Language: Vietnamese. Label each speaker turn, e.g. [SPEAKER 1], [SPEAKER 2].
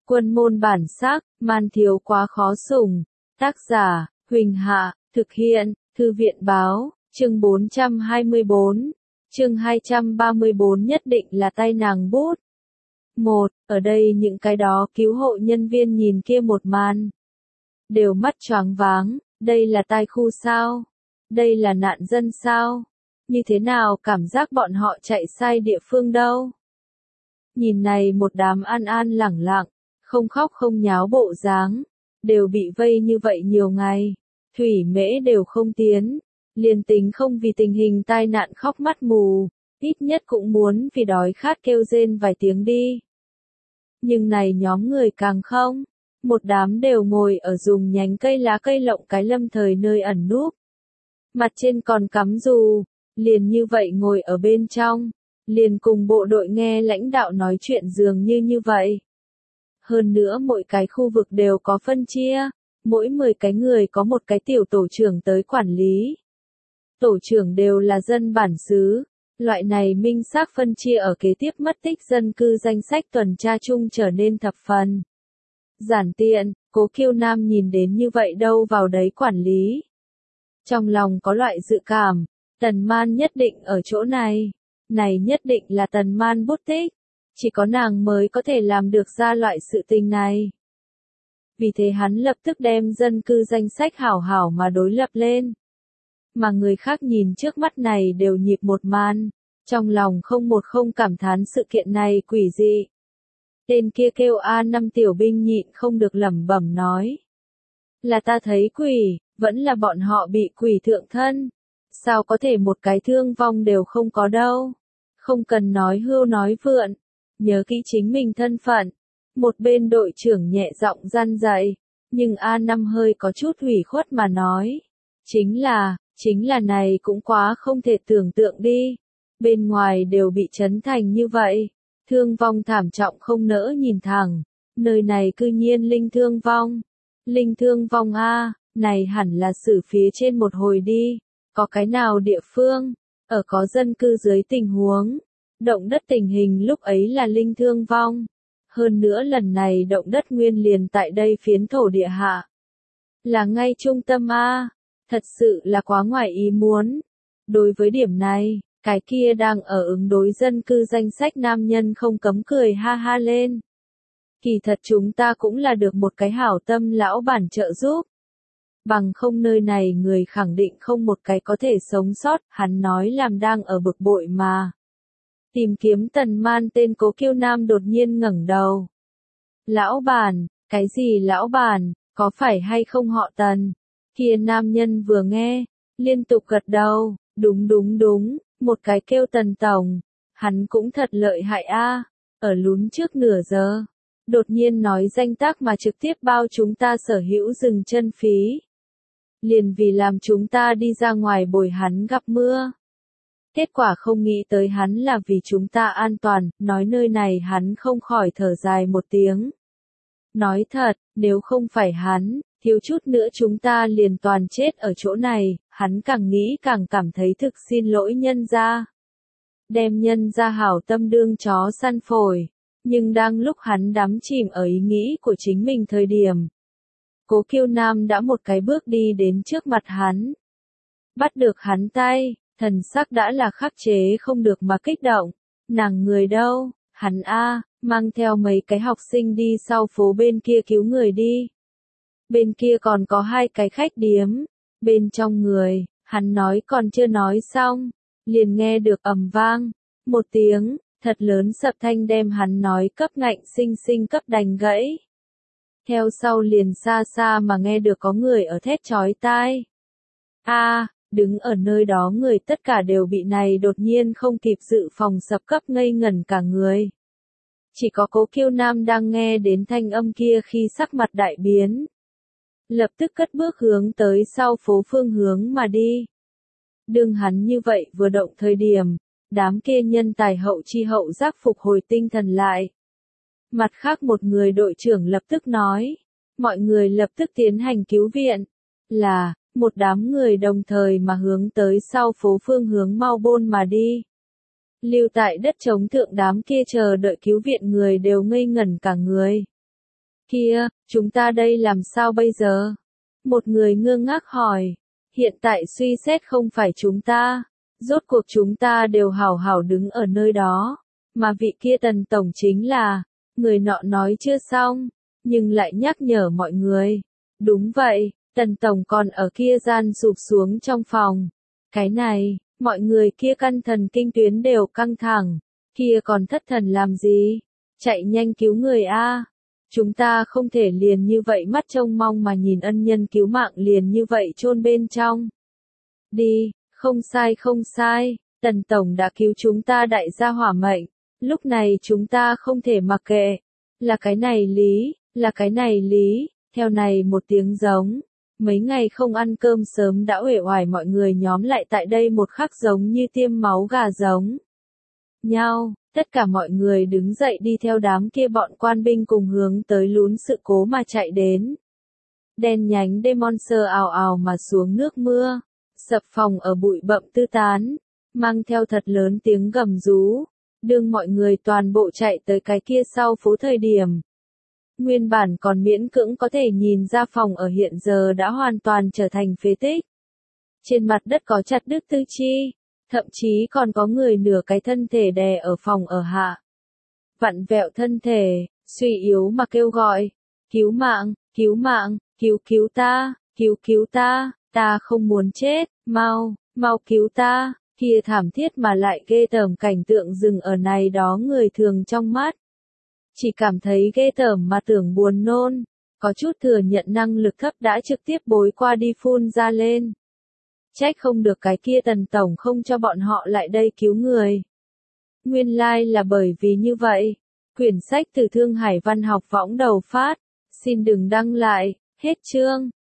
[SPEAKER 1] Quân môn bản sắc, man thiếu quá khó sủng. Tác giả, Huỳnh Hạ, thực hiện, Thư viện báo, chương 424, chương 234 nhất định là tay nàng bút. Ở đây những cái đó cứu hộ nhân viên nhìn kia một màn. Đều mắt choáng váng, đây là tai khu sao? Đây là nạn dân sao? Như thế nào cảm giác bọn họ chạy sai địa phương đâu? Nhìn này một đám an an lẳng lặng, không khóc không nháo bộ dáng, đều bị vây như vậy nhiều ngày, thủy mễ đều không tiến, liền tính không vì tình hình tai nạn khóc mắt mù, ít nhất cũng muốn vì đói khát kêu rên vài tiếng đi. Nhưng này nhóm người càng không, một đám đều ngồi ở dùng nhánh cây lá cây lộng cái lâm thời nơi ẩn núp. Mặt trên còn cắm dù, liền như vậy ngồi ở bên trong, liền cùng bộ đội nghe lãnh đạo nói chuyện dường như vậy. Hơn nữa mỗi cái khu vực đều có phân chia, mỗi 10 cái người có một cái tiểu tổ trưởng tới quản lý. Tổ trưởng đều là dân bản xứ, loại này minh xác phân chia ở kế tiếp mất tích dân cư danh sách tuần tra chung trở nên thập phần giản tiện. Cố Kiêu Nam nhìn đến như vậy đâu vào đấy quản lý. Trong lòng có loại dự cảm, Tần Man nhất định ở chỗ này. Này nhất định là Tần Man bút tích. Chỉ có nàng mới có thể làm được ra loại sự tình này. Vì thế hắn lập tức đem dân cư danh sách hảo hảo mà đối lập lên. Mà người khác nhìn trước mắt này đều nhịp một man. Trong lòng không cảm thán sự kiện này quỷ dị. Tên kia kêu A5 tiểu binh nhịn không được lẩm bẩm nói. Là ta thấy quỷ, vẫn là bọn họ bị quỷ thượng thân. Sao có thể một cái thương vong đều không có đâu. Không cần nói hưu nói vượn. Nhớ kỹ chính mình thân phận. Một bên đội trưởng nhẹ giọng răn dạy. Nhưng A5 hơi có chút hủy khuất mà nói. Chính là này cũng quá không thể tưởng tượng đi. Bên ngoài đều bị chấn thành như vậy. Thương vong thảm trọng không nỡ nhìn thẳng. Nơi này cư nhiên linh thương vong. Linh thương vong a, này hẳn là xử phía trên một hồi đi. Có cái nào địa phương, ở có dân cư dưới tình huống. Động đất tình hình lúc ấy là linh thương vong. Hơn nữa lần này động đất nguyên liền tại đây phiến thổ địa hạ. Là ngay trung tâm a, thật sự là quá ngoài ý muốn. Đối với điểm này, cái kia đang ở ứng đối dân cư danh sách nam nhân không cấm cười ha ha lên. Kỳ thật chúng ta cũng là được một cái hảo tâm lão bản trợ giúp. Bằng không nơi này người khẳng định không một cái có thể sống sót, hắn nói làm đang ở bực bội mà. Tìm kiếm Tần Man tên Cố Kiêu Nam đột nhiên ngẩng đầu. Lão bản, cái gì lão bản, có phải hay không họ Tần? Kia nam nhân vừa nghe, liên tục gật đầu, đúng, một cái kêu Tần tổng, hắn cũng thật lợi hại a, ở lún trước nửa giờ. Đột nhiên nói danh tác mà trực tiếp bao chúng ta sở hữu dừng chân phí. Liền vì làm chúng ta đi ra ngoài bồi hắn gặp mưa. Kết quả không nghĩ tới hắn là vì chúng ta an toàn, nói nơi này hắn không khỏi thở dài một tiếng. Nói thật, nếu không phải hắn, thiếu chút nữa chúng ta liền toàn chết ở chỗ này, hắn càng nghĩ càng cảm thấy thực xin lỗi nhân gia. Đem nhân gia hảo tâm đương chó săn phổi. Nhưng đang lúc hắn đắm chìm ở ý nghĩ của chính mình thời điểm. Cố Kiêu Nam đã một cái bước đi đến trước mặt hắn. Bắt được hắn tay, thần sắc đã là khắc chế không được mà kích động. Nàng người đâu, hắn mang theo mấy cái học sinh đi sau phố bên kia cứu người đi. Bên kia còn có 2 cái khách điếm. Bên trong người, hắn nói còn chưa nói xong. Liền nghe được ầm vang. Một tiếng. Thật lớn sập thanh đem hắn nói cấp ngạnh sinh cấp đành gãy. Theo sau liền xa xa mà nghe được có người ở thét chói tai. Đứng ở nơi đó người tất cả đều bị này đột nhiên không kịp dự phòng sập cấp ngây ngẩn cả người. Chỉ có Cố Kiêu Nam đang nghe đến thanh âm kia khi sắc mặt đại biến. Lập tức cất bước hướng tới sau phố phương hướng mà đi. Đương hắn như vậy vừa động thời điểm. Đám kia nhân tài hậu chi hậu giác phục hồi tinh thần lại. Mặt khác một người đội trưởng lập tức nói. Mọi người lập tức tiến hành cứu viện. Là, một đám người đồng thời mà hướng tới sau phố phương hướng mau bôn mà đi. Lưu tại đất trống thượng đám kia chờ đợi cứu viện người đều ngây ngẩn cả người. Kia, chúng ta đây làm sao bây giờ? Một người ngơ ngác hỏi. Hiện tại suy xét không phải chúng ta. Rốt cuộc chúng ta đều hảo hảo đứng ở nơi đó. Mà vị kia Tần Tổng chính là, người nọ nói chưa xong, nhưng lại nhắc nhở mọi người. Đúng vậy, Tần Tổng còn ở kia gian sụp xuống trong phòng. Cái này, mọi người kia căn thần kinh tuyến đều căng thẳng. Kia còn thất thần làm gì? Chạy nhanh cứu người a. Chúng ta không thể liền như vậy mắt trông mong mà nhìn ân nhân cứu mạng liền như vậy chôn bên trong. Đi, không sai không sai, Tần Tổng đã cứu chúng ta đại gia hỏa mệnh. Lúc này chúng ta không thể mặc kệ. Là cái này lý, là cái này lý, theo này một tiếng giống. Mấy ngày không ăn cơm sớm đã uể oải mọi người nhóm lại tại đây một khắc giống như tiêm máu gà giống nhau, tất cả mọi người đứng dậy đi theo đám kia bọn quan binh cùng hướng tới lún sự cố mà chạy đến. Đen nhánh Demonster ào ào mà xuống nước mưa, sập phòng ở bụi bậm tư tán, mang theo thật lớn tiếng gầm rú, đương mọi người toàn bộ chạy tới cái kia sau phố thời điểm. Nguyên bản còn miễn cưỡng có thể nhìn ra phòng ở hiện giờ đã hoàn toàn trở thành phế tích. Trên mặt đất có chặt đứt tứ chi, thậm chí còn có người nửa cái thân thể đè ở phòng ở hạ. Vặn vẹo thân thể, suy yếu mà kêu gọi, cứu mạng, cứu mạng, cứu ta, ta không muốn chết, mau cứu ta, kia thảm thiết mà lại ghê tởm cảnh tượng dừng ở này đó người thường trong mắt. Chỉ cảm thấy ghê tởm mà tưởng buồn nôn, có chút thừa nhận năng lực thấp đã trực tiếp bối qua đi phun ra lên. Trách không được cái kia Tần Tổng không cho bọn họ lại đây cứu người. Nguyên lai là bởi vì như vậy. Quyển sách từ Thương Hải Văn học võng đầu phát. Xin đừng đăng lại, hết chương.